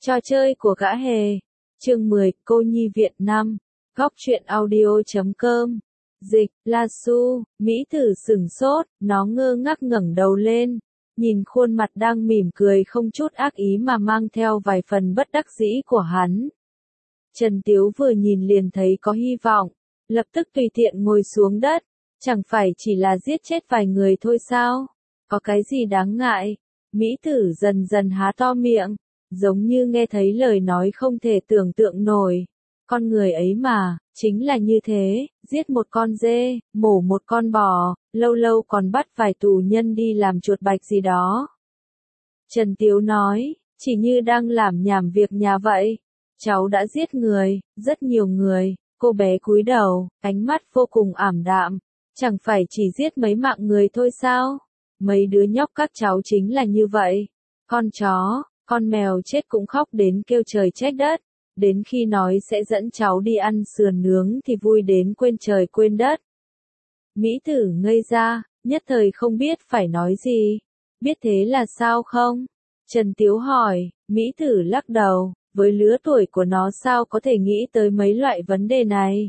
Trò chơi của gã hề. Chương 10, Cô nhi Việt Nam. Góc truyện audio.com. Dịch, La Su, Mỹ Tử sửng sốt, nó ngơ ngác ngẩng đầu lên, nhìn khuôn mặt đang mỉm cười không chút ác ý mà mang theo vài phần bất đắc dĩ của hắn. Trần Tiếu vừa nhìn liền thấy có hy vọng, lập tức tùy tiện ngồi xuống đất, chẳng phải chỉ là giết chết vài người thôi sao? Có cái gì đáng ngại? Mỹ Tử dần dần há to miệng, giống như nghe thấy lời nói không thể tưởng tượng nổi. Con người ấy mà, chính là như thế, giết một con dê, mổ một con bò, lâu lâu còn bắt vài tù nhân đi làm chuột bạch gì đó. Trần Tiếu nói, chỉ như đang làm nhảm việc nhà vậy. Cháu đã giết người, rất nhiều người. Cô bé cúi đầu, ánh mắt vô cùng ảm đạm. Chẳng phải chỉ giết mấy mạng người thôi sao? Mấy đứa nhóc các cháu chính là như vậy. Con chó, con mèo chết cũng khóc đến kêu trời trách đất. Đến khi nói sẽ dẫn cháu đi ăn sườn nướng thì vui đến quên trời quên đất. Mỹ Tử ngây ra, nhất thời không biết phải nói gì. Biết thế là sao không? Trần Tiếu hỏi, Mỹ Tử lắc đầu, với lứa tuổi của nó sao có thể nghĩ tới mấy loại vấn đề này?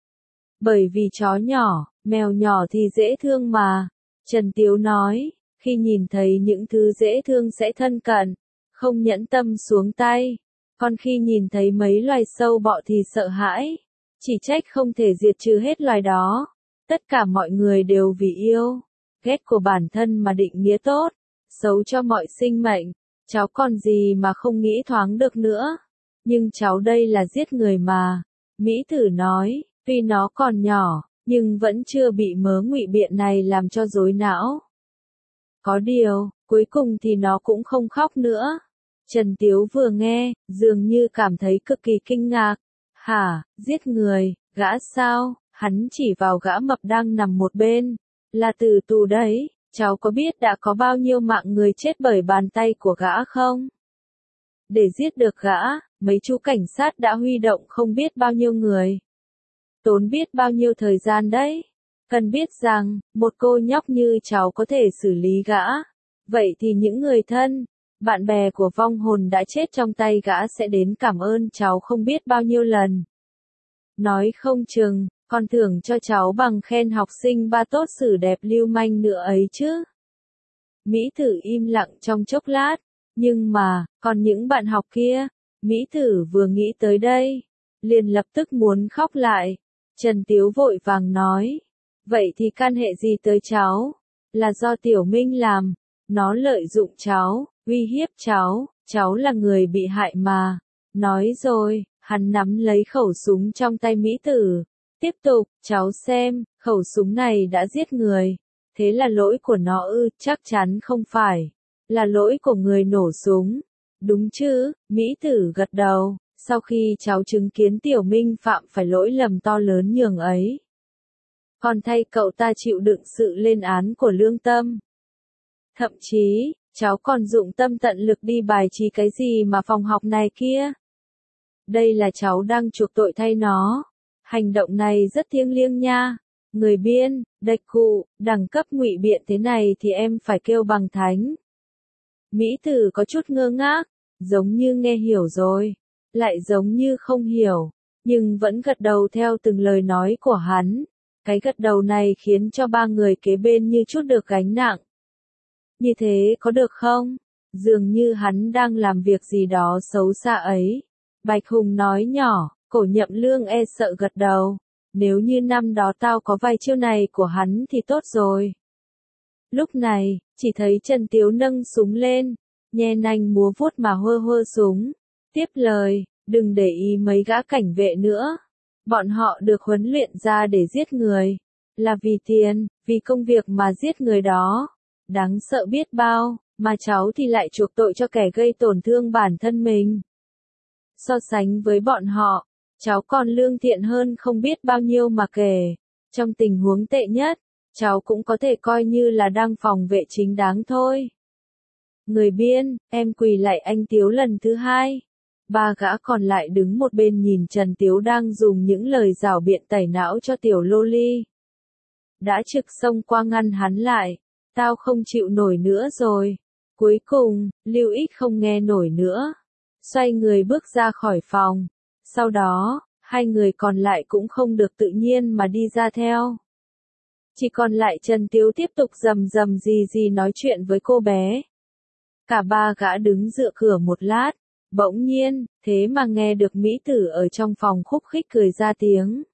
Bởi vì chó nhỏ, mèo nhỏ thì dễ thương mà. Trần Tiếu nói, khi nhìn thấy những thứ dễ thương sẽ thân cận, không nhẫn tâm xuống tay. Còn khi nhìn thấy mấy loài sâu bọ thì sợ hãi. Chỉ trách không thể diệt trừ hết loài đó. Tất cả mọi người đều vì yêu, ghét của bản thân mà định nghĩa tốt, xấu cho mọi sinh mệnh. Cháu còn gì mà không nghĩ thoáng được nữa. Nhưng cháu đây là giết người mà. Mỹ Tử nói, tuy nó còn nhỏ, nhưng vẫn chưa bị mớ ngụy biện này làm cho rối não. Có điều, cuối cùng thì nó cũng không khóc nữa. Trần Tiếu vừa nghe, dường như cảm thấy cực kỳ kinh ngạc. Hả, giết người, gã sao? Hắn chỉ vào gã mập đang nằm một bên. Là tử tù đấy, cháu có biết đã có bao nhiêu mạng người chết bởi bàn tay của gã không? Để giết được gã, mấy chú cảnh sát đã huy động không biết bao nhiêu người. Tốn biết bao nhiêu thời gian đấy. Cần biết rằng, một cô nhóc như cháu có thể xử lý gã. Vậy thì những người thân, bạn bè của vong hồn đã chết trong tay gã sẽ đến cảm ơn cháu không biết bao nhiêu lần. Nói không chừng, còn thưởng cho cháu bằng khen học sinh ba tốt xử đẹp lưu manh nữa ấy chứ. Mỹ Tử im lặng trong chốc lát, nhưng mà, còn những bạn học kia, Mỹ Tử vừa nghĩ tới đây, liền lập tức muốn khóc lại. Trần Tiếu vội vàng nói, vậy thì can hệ gì tới cháu? Là do Tiểu Minh làm, nó lợi dụng cháu, uy hiếp cháu là người bị hại mà. Nói rồi, hắn nắm lấy khẩu súng trong tay Mỹ Tử. Tiếp tục, cháu xem, khẩu súng này đã giết người. Thế là lỗi của nó ư? Chắc chắn không phải. Là lỗi của người nổ súng. Đúng chứ? Mỹ Tử gật đầu. Sau khi cháu chứng kiến Tiểu Minh phạm phải lỗi lầm to lớn nhường ấy, còn thay cậu ta chịu đựng sự lên án của lương tâm. Thậm chí, cháu còn dụng tâm tận lực đi bài trí cái gì mà phòng học này kia. Đây là cháu đang chuộc tội thay nó. Hành động này rất thiêng liêng nha. Người biên, đạch cụ, đẳng cấp ngụy biện thế này thì em phải kêu bằng thánh. Mỹ Tử có chút ngơ ngác, giống như nghe hiểu rồi, lại giống như không hiểu, nhưng vẫn gật đầu theo từng lời nói của hắn. Cái gật đầu này khiến cho ba người kế bên như chút được gánh nặng. Như thế có được không? Dường như hắn đang làm việc gì đó xấu xa ấy. Bạch Hùng nói nhỏ, Cổ Nhậm Lương e sợ gật đầu. Nếu như năm đó tao có vài chiêu này của hắn thì tốt rồi. Lúc này, chỉ thấy Trần Tiếu nâng súng lên, nhe nanh múa vuốt mà hơ hơ súng. Tiếp lời, đừng để ý mấy gã cảnh vệ nữa. Bọn họ được huấn luyện ra để giết người. Là vì tiền, vì công việc mà giết người đó. Đáng sợ biết bao, mà cháu thì lại chuộc tội cho kẻ gây tổn thương bản thân mình. So sánh với bọn họ, cháu còn lương thiện hơn không biết bao nhiêu mà kể. Trong tình huống tệ nhất, cháu cũng có thể coi như là đang phòng vệ chính đáng thôi. Người biên, em quỳ lại anh Tiếu lần thứ hai. Ba gã còn lại đứng một bên nhìn Trần Tiếu đang dùng những lời giảo biện tẩy não cho tiểu loli. Đã trực xông qua ngăn hắn lại. Tao không chịu nổi nữa rồi. Cuối cùng, Lưu Ích không nghe nổi nữa. xoay người bước ra khỏi phòng. Sau đó, hai người còn lại cũng không được tự nhiên mà đi ra theo. Chỉ còn lại Trần Tiếu tiếp tục rầm rầm gì nói chuyện với cô bé. Cả ba gã đứng dựa cửa một lát, bỗng nhiên, thế mà nghe được mỹ tử ở trong phòng khúc khích cười ra tiếng.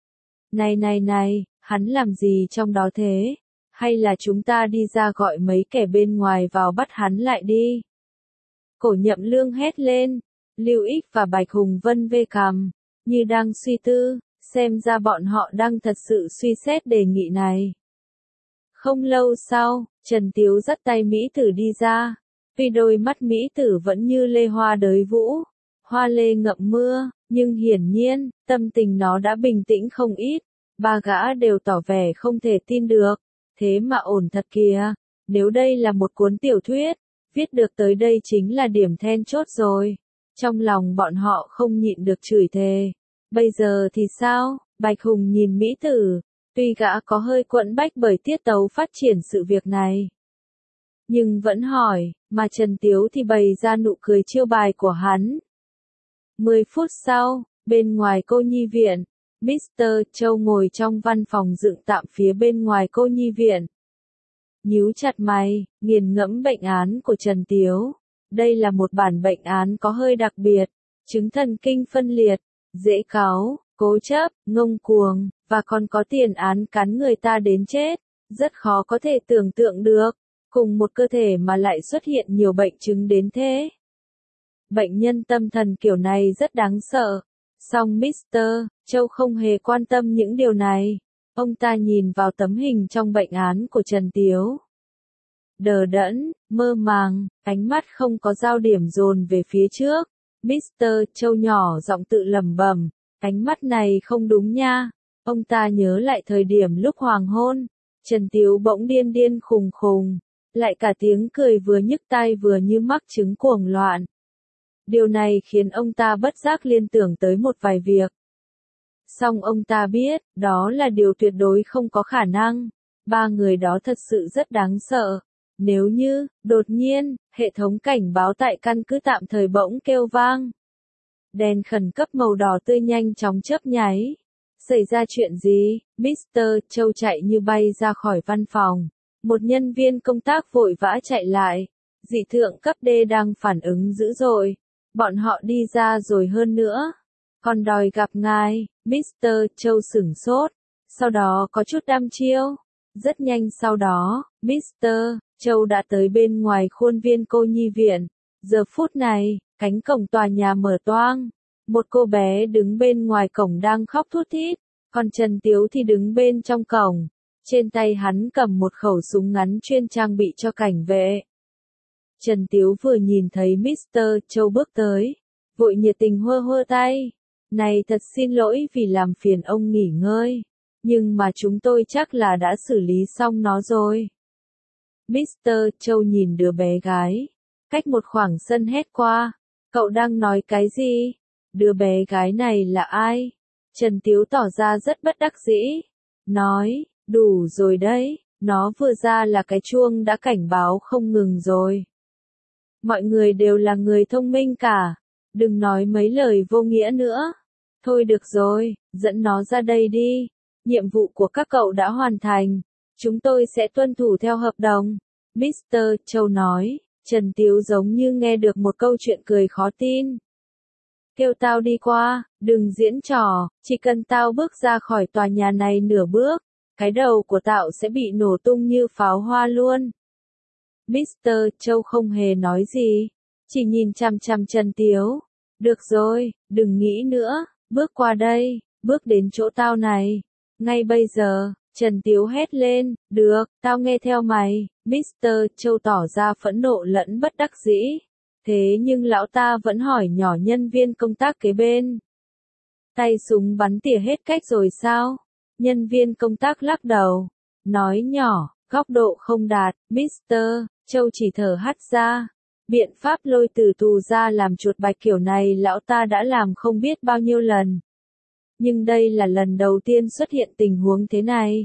Này, hắn làm gì trong đó thế? Hay là chúng ta đi ra gọi mấy kẻ bên ngoài vào bắt hắn lại đi? Cổ Nhậm Lương hét lên, Lưu Ích và Bạch Hùng Vân vê cằm, như đang suy tư, xem ra bọn họ đang thật sự suy xét đề nghị này. Không lâu sau, Trần Tiếu dắt tay mỹ tử đi ra, vì đôi mắt mỹ tử vẫn như lê hoa đới vũ, hoa lê ngậm mưa, nhưng hiển nhiên, tâm tình nó đã bình tĩnh không ít. Ba gã đều tỏ vẻ không thể tin được, thế mà ổn thật kìa, nếu đây là một cuốn tiểu thuyết, viết được tới đây chính là điểm then chốt rồi. Trong lòng bọn họ không nhịn được chửi thề. Bây giờ thì sao? Bạch Hùng nhìn mỹ tử, tuy gã có hơi quẫn bách bởi tiết tấu phát triển sự việc này, nhưng vẫn hỏi, mà Trần Tiếu thì bày ra nụ cười chiêu bài của hắn. 10 phút sau, bên ngoài cô nhi viện, Mr. Châu ngồi trong văn phòng dựng tạm phía bên ngoài cô nhi viện. Nhíu chặt mày, nghiền ngẫm bệnh án của Trần Tiếu. Đây là một bản bệnh án có hơi đặc biệt, chứng thần kinh phân liệt, dễ cáu, cố chấp, ngông cuồng, và còn có tiền án cắn người ta đến chết. Rất khó có thể tưởng tượng được, cùng một cơ thể mà lại xuất hiện nhiều bệnh chứng đến thế. Bệnh nhân tâm thần kiểu này rất đáng sợ. Song Mr. Châu không hề quan tâm những điều này. Ông ta nhìn vào tấm hình trong bệnh án của Trần Tiếu. Đờ đẫn, mơ màng, ánh mắt không có giao điểm dồn về phía trước. Mr. Châu nhỏ giọng tự lẩm bẩm, ánh mắt này không đúng nha. Ông ta nhớ lại thời điểm lúc hoàng hôn, Trần Tiếu bỗng điên khùng khùng, lại cả tiếng cười vừa nhức tai vừa như mắc chứng cuồng loạn. Điều này khiến ông ta bất giác liên tưởng tới một vài việc. Song ông ta biết, đó là điều tuyệt đối không có khả năng. Ba người đó thật sự rất đáng sợ. Nếu như, đột nhiên, hệ thống cảnh báo tại căn cứ tạm thời bỗng kêu vang. Đèn khẩn cấp màu đỏ tươi nhanh chóng chớp nháy. Xảy ra chuyện gì? Mr. Châu chạy như bay ra khỏi văn phòng. Một nhân viên công tác vội vã chạy lại. Dị thượng cấp D đang phản ứng dữ dội. Bọn họ đi ra rồi hơn nữa. Còn đòi gặp ngài, Mr. Châu sửng sốt. Sau đó có chút đăm chiêu. Rất nhanh sau đó, Mr. Châu đã tới bên ngoài khuôn viên cô nhi viện. Giờ phút này, cánh cổng tòa nhà mở toang. Một cô bé đứng bên ngoài cổng đang khóc thút thít. Còn Trần Tiếu thì đứng bên trong cổng. Trên tay hắn cầm một khẩu súng ngắn chuyên trang bị cho cảnh vệ. Trần Tiếu vừa nhìn thấy Mr. Châu bước tới, vội nhiệt tình hơ tay. Này thật xin lỗi vì làm phiền ông nghỉ ngơi, nhưng mà chúng tôi chắc là đã xử lý xong nó rồi. Mr. Châu nhìn đứa bé gái, cách một khoảng sân hét qua, cậu đang nói cái gì? Đứa bé gái này là ai? Trần Tiếu tỏ ra rất bất đắc dĩ, nói, đủ rồi đấy, nó vừa ra là cái chuông đã cảnh báo không ngừng rồi. Mọi người đều là người thông minh cả, đừng nói mấy lời vô nghĩa nữa. Thôi được rồi, dẫn nó ra đây đi. Nhiệm vụ của các cậu đã hoàn thành, chúng tôi sẽ tuân thủ theo hợp đồng. Mr. Châu nói, Trần Tiếu giống như nghe được một câu chuyện cười khó tin. Kêu tao đi qua, đừng diễn trò, chỉ cần tao bước ra khỏi tòa nhà này nửa bước, cái đầu của tao sẽ bị nổ tung như pháo hoa luôn. Mr. Châu không hề nói gì, chỉ nhìn chằm chằm Trần Tiếu. Được rồi, đừng nghĩ nữa, bước qua đây, bước đến chỗ tao này. Ngay bây giờ, Trần Tiếu hét lên, được, tao nghe theo mày. Mr. Châu tỏ ra phẫn nộ lẫn bất đắc dĩ. Thế nhưng lão ta vẫn hỏi nhỏ nhân viên công tác kế bên. Tay súng bắn tỉa hết cách rồi sao? Nhân viên công tác lắc đầu, nói nhỏ, góc độ không đạt. Mr. Châu chỉ thở hắt ra. Biện pháp lôi từ tù ra làm chuột bạch kiểu này lão ta đã làm không biết bao nhiêu lần. Nhưng đây là lần đầu tiên xuất hiện tình huống thế này.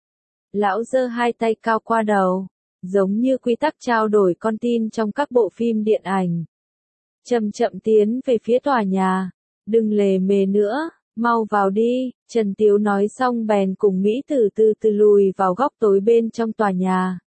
Lão giơ hai tay cao qua đầu, giống như quy tắc trao đổi con tin trong các bộ phim điện ảnh. chậm chậm tiến về phía tòa nhà. Đừng lề mề nữa, mau vào đi, Trần Tiếu nói xong bèn cùng Mỹ Tử từ từ lùi vào góc tối bên trong tòa nhà.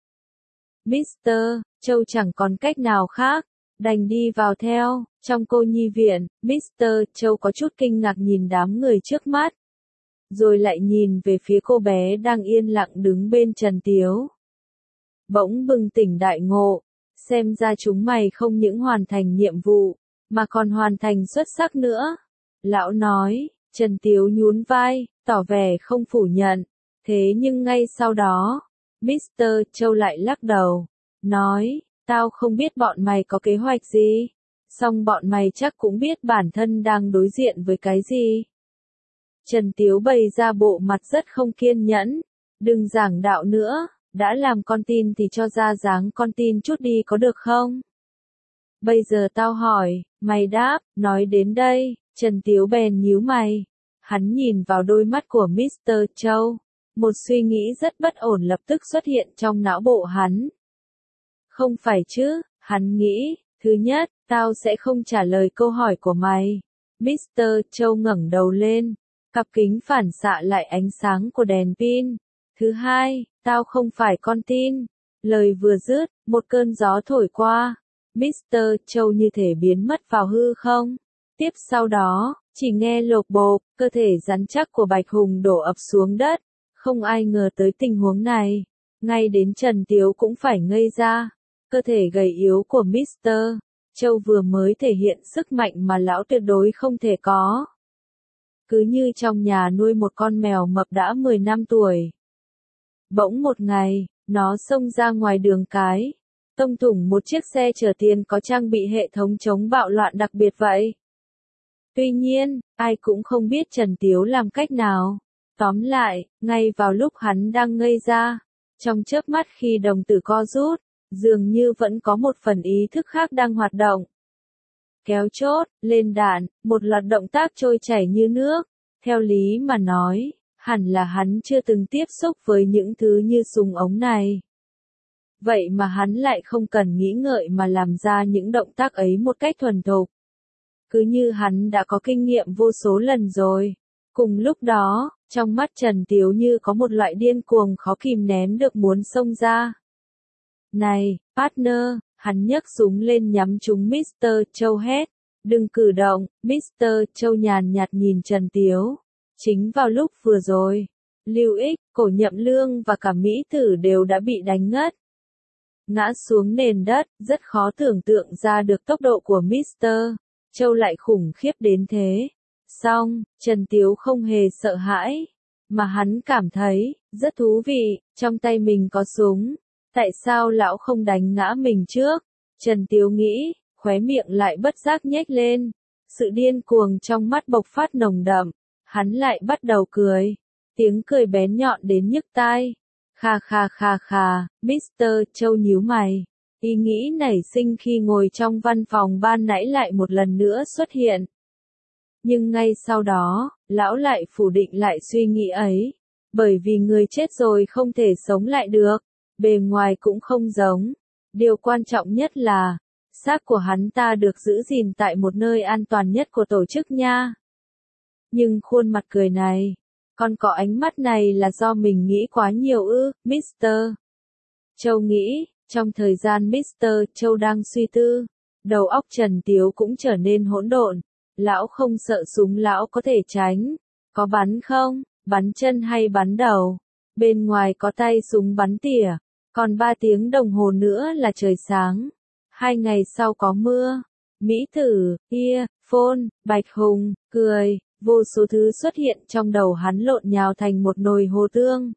Mr. Châu chẳng còn cách nào khác, đành đi vào theo. Trong cô nhi viện, Mr. Châu có chút kinh ngạc nhìn đám người trước mắt. Rồi lại nhìn về phía cô bé đang yên lặng đứng bên Trần Tiếu. Bỗng bừng tỉnh đại ngộ, xem ra chúng mày không những hoàn thành nhiệm vụ, mà còn hoàn thành xuất sắc nữa. Lão nói, Trần Tiếu nhún vai, tỏ vẻ không phủ nhận. Thế nhưng ngay sau đó, Mr. Châu lại lắc đầu, nói, tao không biết bọn mày có kế hoạch gì, song bọn mày chắc cũng biết bản thân đang đối diện với cái gì. Trần Tiếu bày ra bộ mặt rất không kiên nhẫn, đừng giảng đạo nữa, đã làm con tin thì cho ra dáng con tin chút đi có được không? Bây giờ tao hỏi, mày đáp, nói đến đây, Trần Tiếu bèn nhíu mày. Hắn nhìn vào đôi mắt của Mr. Châu, một suy nghĩ rất bất ổn lập tức xuất hiện trong não bộ hắn. Không phải chứ, hắn nghĩ, thứ nhất, tao sẽ không trả lời câu hỏi của mày. Mr. Châu ngẩng đầu lên, cặp kính phản xạ lại ánh sáng của đèn pin. Thứ hai, tao không phải con tin. Lời vừa dứt, một cơn gió thổi qua. Mr. Châu như thể biến mất vào hư không. Tiếp sau đó, chỉ nghe lộp bộp, cơ thể rắn chắc của Bạch Hùng đổ ập xuống đất. Không ai ngờ tới tình huống này. Ngay đến Trần Tiếu cũng phải ngây ra. Cơ thể gầy yếu của Mr. Châu vừa mới thể hiện sức mạnh mà lão tuyệt đối không thể có. Cứ như trong nhà nuôi một con mèo mập đã 10 năm tuổi. Bỗng một ngày, nó xông ra ngoài đường cái, tông thủng một chiếc xe chở tiền có trang bị hệ thống chống bạo loạn đặc biệt vậy. Tuy nhiên, ai cũng không biết Trần Tiếu làm cách nào. Tóm lại, ngay vào lúc hắn đang ngây ra, trong chớp mắt khi đồng tử co rút, dường như vẫn có một phần ý thức khác đang hoạt động. Kéo chốt, lên đạn, một loạt động tác trôi chảy như nước. Theo lý mà nói, hẳn là hắn chưa từng tiếp xúc với những thứ như súng ống này. Vậy mà hắn lại không cần nghĩ ngợi mà làm ra những động tác ấy một cách thuần thục. Cứ như hắn đã có kinh nghiệm vô số lần rồi. Cùng lúc đó, trong mắt Trần Tiếu như có một loại điên cuồng khó kìm nén được muốn xông ra. Này, partner, hắn nhấc súng lên nhắm trúng Mr. Châu hét. Đừng cử động, Mr. Châu nhàn nhạt nhìn Trần Tiếu. Chính vào lúc vừa rồi, Lưu Ích, Cổ Nhậm Lương và cả Mỹ Tử đều đã bị đánh ngất. Ngã xuống nền đất, rất khó tưởng tượng ra được tốc độ của Mr. Châu lại khủng khiếp đến thế. Song, Trần Tiếu không hề sợ hãi, mà hắn cảm thấy, rất thú vị, trong tay mình có súng. Tại sao lão không đánh ngã mình trước? Trần Tiếu nghĩ, khóe miệng lại bất giác nhếch lên. Sự điên cuồng trong mắt bộc phát nồng đậm. Hắn lại bắt đầu cười. Tiếng cười bén nhọn đến nhức tai. Kha kha kha kha, Mr. Châu nhíu mày. Ý nghĩ nảy sinh khi ngồi trong văn phòng ban nãy lại một lần nữa xuất hiện. Nhưng ngay sau đó, lão lại phủ định lại suy nghĩ ấy. Bởi vì người chết rồi không thể sống lại được. Bề ngoài cũng không giống. Điều quan trọng nhất là, xác của hắn ta được giữ gìn tại một nơi an toàn nhất của tổ chức nha. Nhưng khuôn mặt cười này, còn có ánh mắt này là do mình nghĩ quá nhiều ư, Mr. Châu nghĩ, trong thời gian Mr. Châu đang suy tư, đầu óc Trần Tiếu cũng trở nên hỗn độn. Lão không sợ súng, lão có thể tránh. Có bắn không? Bắn chân hay bắn đầu? Bên ngoài có tay súng bắn tỉa. Còn 3 tiếng đồng hồ nữa là trời sáng. 2 ngày sau có mưa. Mỹ Tử, phone, Bạch Hùng, cười, vô số thứ xuất hiện trong đầu hắn lộn nhào thành một nồi hồ tương.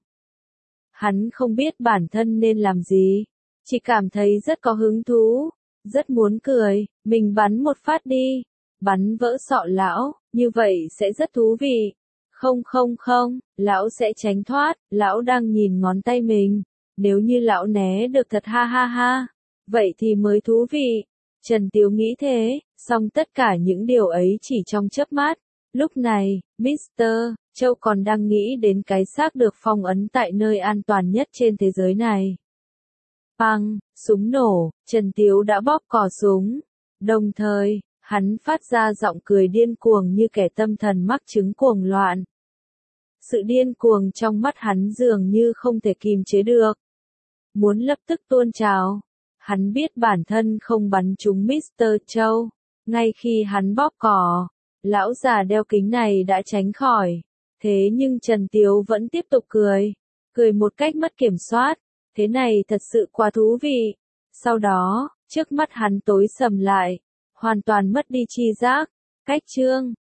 Hắn không biết bản thân nên làm gì, chỉ cảm thấy rất có hứng thú, rất muốn cười, mình bắn một phát đi, bắn vỡ sọ lão, như vậy sẽ rất thú vị. Không không không, lão sẽ tránh thoát, lão đang nhìn ngón tay mình, nếu như lão né được thật ha ha ha, vậy thì mới thú vị. Trần Tiếu nghĩ thế, song tất cả những điều ấy chỉ trong chớp mắt. Lúc này, Mr. Châu còn đang nghĩ đến cái xác được phong ấn tại nơi an toàn nhất trên thế giới này. Păng, súng nổ, Trần Tiếu đã bóp cò súng. Đồng thời, Hắn phát ra giọng cười điên cuồng như kẻ tâm thần mắc chứng cuồng loạn. Sự điên cuồng trong mắt hắn dường như không thể kìm chế được. Muốn lập tức tuôn trào. Hắn biết bản thân không bắn trúng Mr. Châu. Ngay khi hắn bóp cò, lão già đeo kính này đã tránh khỏi. Thế nhưng Trần Tiếu vẫn tiếp tục cười. Cười một cách mất kiểm soát. Thế này thật sự quá thú vị. Sau đó, trước mắt hắn tối sầm lại. Hoàn toàn mất đi tri giác. Cách chương